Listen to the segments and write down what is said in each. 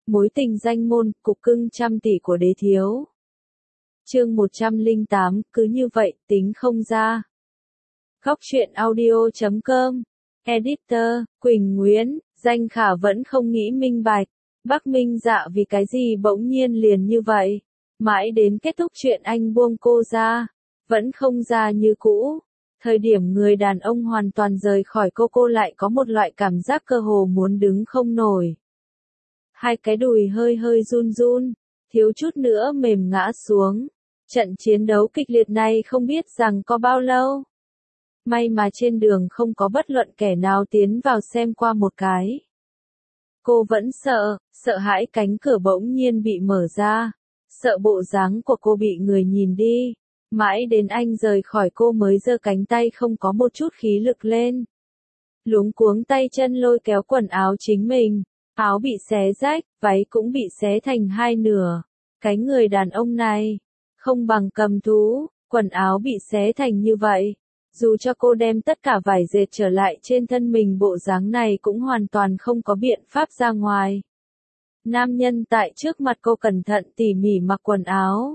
Mối tình danh môn, cục cưng trăm tỷ của đế thiếu. Chương 108, cứ như vậy, tính không ra. Góc truyện audio.com. Editor, Quỳnh Nguyễn, Danh Khả vẫn không nghĩ minh bạch. Bắc Minh Dạ vì cái gì bỗng nhiên liền như vậy. Mãi đến kết thúc chuyện anh buông cô ra. Vẫn không ra như cũ. Thời điểm người đàn ông hoàn toàn rời khỏi cô lại có một loại cảm giác cơ hồ muốn đứng không nổi. Hai cái đùi hơi hơi run run, thiếu chút nữa mềm ngã xuống. Trận chiến đấu kịch liệt này không biết rằng có bao lâu. May mà trên đường không có bất luận kẻ nào tiến vào xem qua một cái. Cô vẫn sợ hãi cánh cửa bỗng nhiên bị mở ra. Sợ bộ dáng của cô bị người nhìn đi. Mãi đến anh rời khỏi cô mới giơ cánh tay không có một chút khí lực lên. Luống cuống tay chân lôi kéo quần áo chính mình. Áo bị xé rách, váy cũng bị xé thành hai nửa. Cái người đàn ông này, không bằng cầm thú, quần áo bị xé thành như vậy. Dù cho cô đem tất cả vải dệt trở lại trên thân mình bộ dáng này cũng hoàn toàn không có biện pháp ra ngoài. Nam nhân tại trước mặt cô cẩn thận tỉ mỉ mặc quần áo.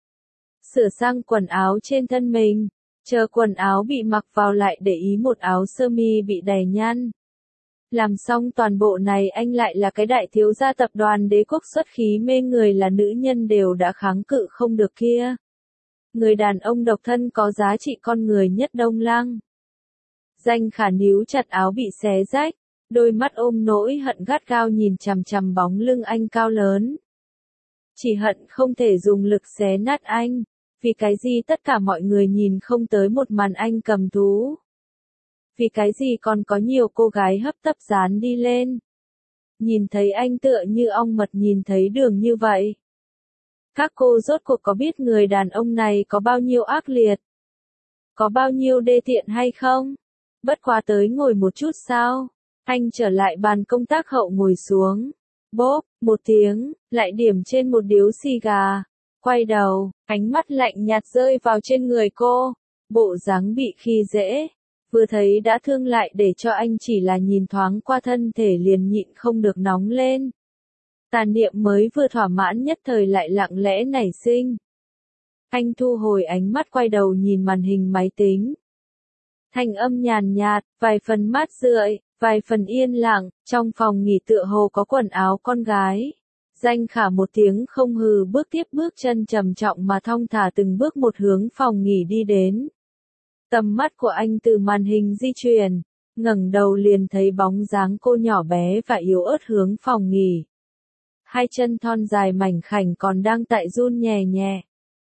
Sửa sang quần áo trên thân mình, chờ quần áo bị mặc vào lại để ý một áo sơ mi bị đầy nhăn. Làm xong toàn bộ này anh lại là cái đại thiếu gia tập đoàn đế quốc xuất khí mê người là nữ nhân đều đã kháng cự không được kia. Người đàn ông độc thân có giá trị con người nhất Đông Lăng. Danh Khả níu chặt áo bị xé rách, đôi mắt ôm nỗi hận gắt gao nhìn chằm chằm bóng lưng anh cao lớn. Chỉ hận không thể dùng lực xé nát anh, vì cái gì tất cả mọi người nhìn không tới một màn anh cầm thú. Vì cái gì còn có nhiều cô gái hấp tấp dán đi lên. Nhìn thấy anh tựa như ong mật nhìn thấy đường như vậy. Các cô rốt cuộc có biết người đàn ông này có bao nhiêu ác liệt? Có bao nhiêu đê tiện hay không? Bất quá tới ngồi một chút sao? Anh trở lại bàn công tác hậu ngồi xuống. Bốp, một tiếng, lại điểm trên một điếu xì gà. Quay đầu, ánh mắt lạnh nhạt rơi vào trên người cô. Bộ dáng bị khi dễ. Vừa thấy đã thương lại để cho anh chỉ là nhìn thoáng qua thân thể liền nhịn không được nóng lên. Tà niệm mới vừa thỏa mãn nhất thời lại lặng lẽ nảy sinh. Anh thu hồi ánh mắt quay đầu nhìn màn hình máy tính. Thanh âm nhàn nhạt, vài phần mát rượi, vài phần yên lặng, trong phòng nghỉ tựa hồ có quần áo con gái. Danh Khả một tiếng không hừ bước tiếp bước chân trầm trọng mà thong thả từng bước một hướng phòng nghỉ đi đến. Tầm mắt của anh từ màn hình di chuyển, ngẩng đầu liền thấy bóng dáng cô nhỏ bé và yếu ớt hướng phòng nghỉ. Hai chân thon dài mảnh khảnh còn đang tại run nhẹ nhẹ.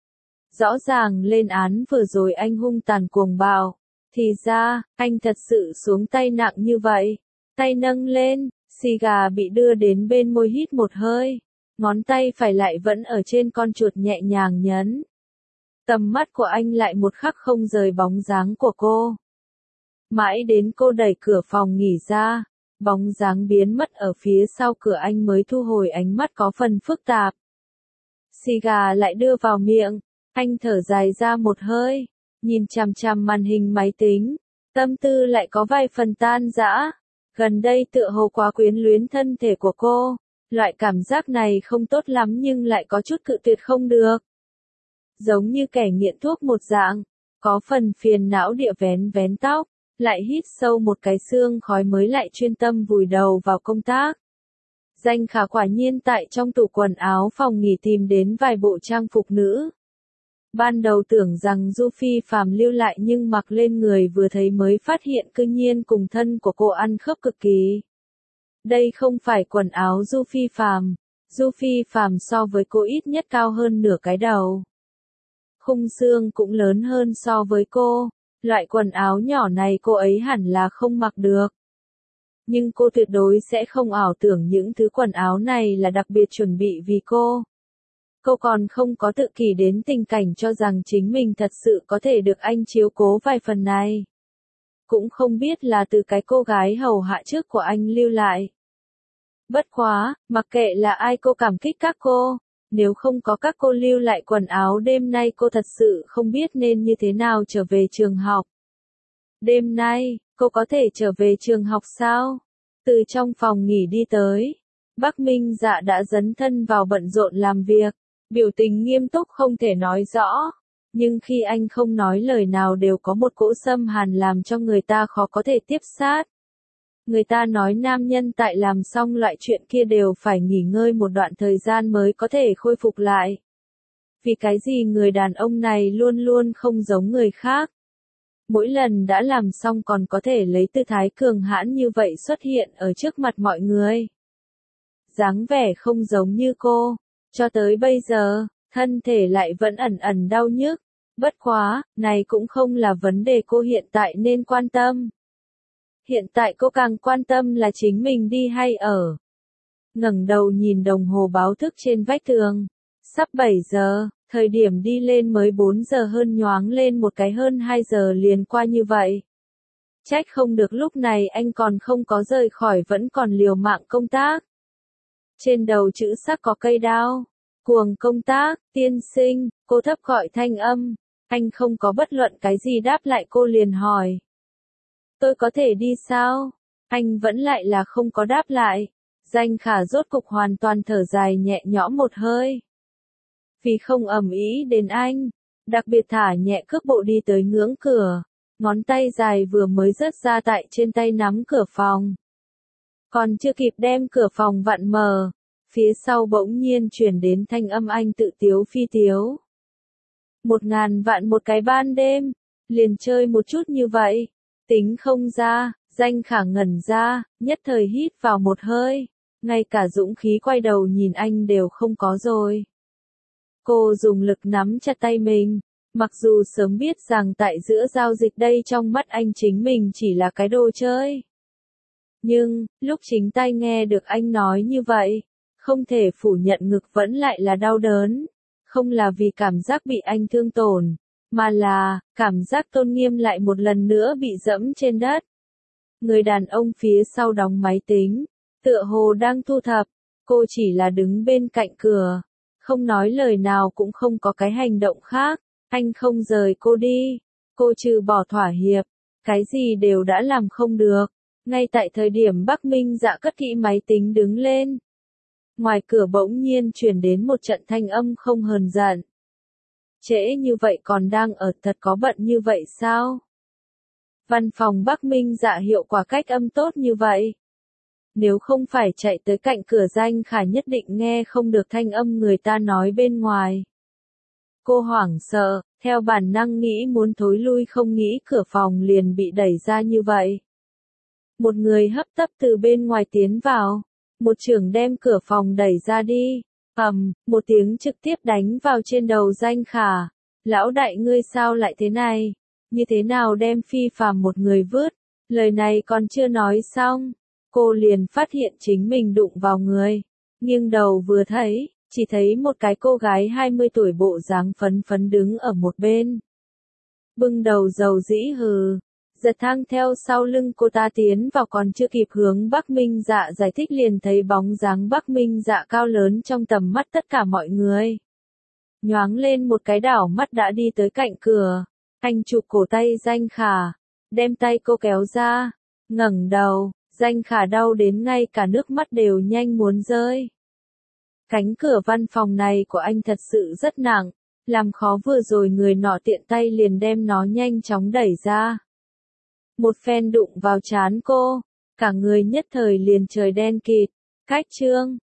Rõ ràng lên án vừa rồi anh hung tàn cuồng bạo, thì ra, anh thật sự xuống tay nặng như vậy. Tay nâng lên, xì gà bị đưa đến bên môi hít một hơi, ngón tay phải lại vẫn ở trên con chuột nhẹ nhàng nhấn. Tầm mắt của anh lại một khắc không rời bóng dáng của cô. Mãi đến cô đẩy cửa phòng nghỉ ra, bóng dáng biến mất ở phía sau cửa anh mới thu hồi ánh mắt có phần phức tạp. Xì gà lại đưa vào miệng, anh thở dài ra một hơi, nhìn chằm chằm màn hình máy tính, tâm tư lại có vài phần tan rã. Gần đây tựa hồ quá quyến luyến thân thể của cô, loại cảm giác này không tốt lắm nhưng lại có chút cự tuyệt không được. Giống như kẻ nghiện thuốc một dạng, có phần phiền não địa vén vén tóc, lại hít sâu một cái xương khói mới lại chuyên tâm vùi đầu vào công tác. Danh Khả quả nhiên tại trong tủ quần áo phòng nghỉ tìm đến vài bộ trang phục nữ. Ban đầu tưởng rằng Du Phi Phàm lưu lại nhưng mặc lên người vừa thấy mới phát hiện cư nhiên cùng thân của cô ăn khớp cực kỳ. Đây không phải quần áo Du Phi Phàm so với cô ít nhất cao hơn nửa cái đầu. Khung xương cũng lớn hơn so với cô, loại quần áo nhỏ này cô ấy hẳn là không mặc được. Nhưng cô tuyệt đối sẽ không ảo tưởng những thứ quần áo này là đặc biệt chuẩn bị vì cô. Cô còn không có tự kỷ đến tình cảnh cho rằng chính mình thật sự có thể được anh chiếu cố vài phần này. Cũng không biết là từ cái cô gái hầu hạ trước của anh lưu lại. Bất quá, mặc kệ là ai cô cảm kích các cô. Nếu không có các cô lưu lại quần áo đêm nay cô thật sự không biết nên như thế nào trở về trường học. Đêm nay, cô có thể trở về trường học sao? Từ trong phòng nghỉ đi tới. Bắc Minh Dạ đã dấn thân vào bận rộn làm việc, biểu tình nghiêm túc không thể nói rõ. Nhưng khi anh không nói lời nào đều có một cỗ xâm hàn làm cho người ta khó có thể tiếp sát. Người ta nói nam nhân tại làm xong loại chuyện kia đều phải nghỉ ngơi một đoạn thời gian mới có thể khôi phục lại. Vì cái gì người đàn ông này luôn luôn không giống người khác. Mỗi lần đã làm xong còn có thể lấy tư thái cường hãn như vậy xuất hiện ở trước mặt mọi người. Dáng vẻ không giống như cô, cho tới bây giờ, thân thể lại vẫn ẩn ẩn đau nhức. Bất quá, này cũng không là vấn đề cô hiện tại nên quan tâm. Hiện tại cô càng quan tâm là chính mình đi hay ở. Ngẩng đầu nhìn đồng hồ báo thức trên vách tường. Sắp 7 giờ, thời điểm đi lên mới 4 giờ hơn nhoáng lên một cái hơn 2 giờ liền qua như vậy. Trách không được lúc này anh còn không có rời khỏi vẫn còn liều mạng công tác. Trên đầu chữ sắc có cây đao. Cuồng công tác, tiên sinh, cô thấp gọi thanh âm. Anh không có bất luận cái gì đáp lại cô liền hỏi. Tôi có thể đi sao? Anh vẫn lại là không có đáp lại. Danh Khả rốt cục hoàn toàn thở dài nhẹ nhõm một hơi. Vì không ầm ĩ đến anh, đặc biệt thả nhẹ cước bộ đi tới ngưỡng cửa. Ngón tay dài vừa mới rớt ra tại trên tay nắm cửa phòng. Còn chưa kịp đem cửa phòng vặn mở, phía sau bỗng nhiên chuyển đến thanh âm anh tự tiếu phi tiếu. 1000 vạn một cái ban đêm, liền chơi một chút như vậy, tính không ra. Danh Khả ngẩn ra, nhất thời hít vào một hơi, ngay cả dũng khí quay đầu nhìn anh đều không có rồi. Cô dùng lực nắm chặt tay mình, mặc dù sớm biết rằng tại giữa giao dịch đây trong mắt anh chính mình chỉ là cái đồ chơi. Nhưng, lúc chính tai nghe được anh nói như vậy, không thể phủ nhận ngực vẫn lại là đau đớn. Không là vì cảm giác bị anh thương tổn, mà là, cảm giác tôn nghiêm lại một lần nữa bị dẫm trên đất. Người đàn ông phía sau đóng máy tính, tựa hồ đang thu thập, cô chỉ là đứng bên cạnh cửa, không nói lời nào cũng không có cái hành động khác, anh không rời cô đi, cô trừ bỏ thỏa hiệp, cái gì đều đã làm không được. Ngay tại thời điểm Bắc Minh Dạ cất kỹ máy tính đứng lên. Ngoài cửa bỗng nhiên truyền đến một trận thanh âm không hờn giận. Trễ như vậy còn đang ở thật có bận như vậy sao? Văn phòng Bắc Minh Dạ hiệu quả cách âm tốt như vậy. Nếu không phải chạy tới cạnh cửa Danh Khả nhất định nghe không được thanh âm người ta nói bên ngoài. Cô hoảng sợ, theo bản năng nghĩ muốn thối lui không nghĩ cửa phòng liền bị đẩy ra như vậy. Một người hấp tấp từ bên ngoài tiến vào. Một chưởng đem cửa phòng đẩy ra đi. Một tiếng trực tiếp đánh vào trên đầu Danh Khả. Lão đại ngươi sao lại thế này? Như thế nào đem phi phàm một người vứt? Lời này còn chưa nói xong. Cô liền phát hiện chính mình đụng vào người. Nghiêng đầu vừa thấy, chỉ thấy một cái cô gái 20 tuổi bộ dáng phấn phấn đứng ở một bên. Bưng đầu dầu dĩ hừ. Giật thang theo sau lưng cô ta tiến vào còn chưa kịp hướng Bắc Minh Dạ giải thích liền thấy bóng dáng Bắc Minh Dạ cao lớn trong tầm mắt tất cả mọi người. Nhoáng lên một cái đảo mắt đã đi tới cạnh cửa. Anh chụp cổ tay Danh Khả, đem tay cô kéo ra, ngẩng đầu, Danh Khả đau đến ngay cả nước mắt đều nhanh muốn rơi. Cánh cửa văn phòng này của anh thật sự rất nặng, làm khó vừa rồi người nọ tiện tay liền đem nó nhanh chóng đẩy ra. Một phen đụng vào trán cô, cả người nhất thời liền trời đen kịt. Cách chương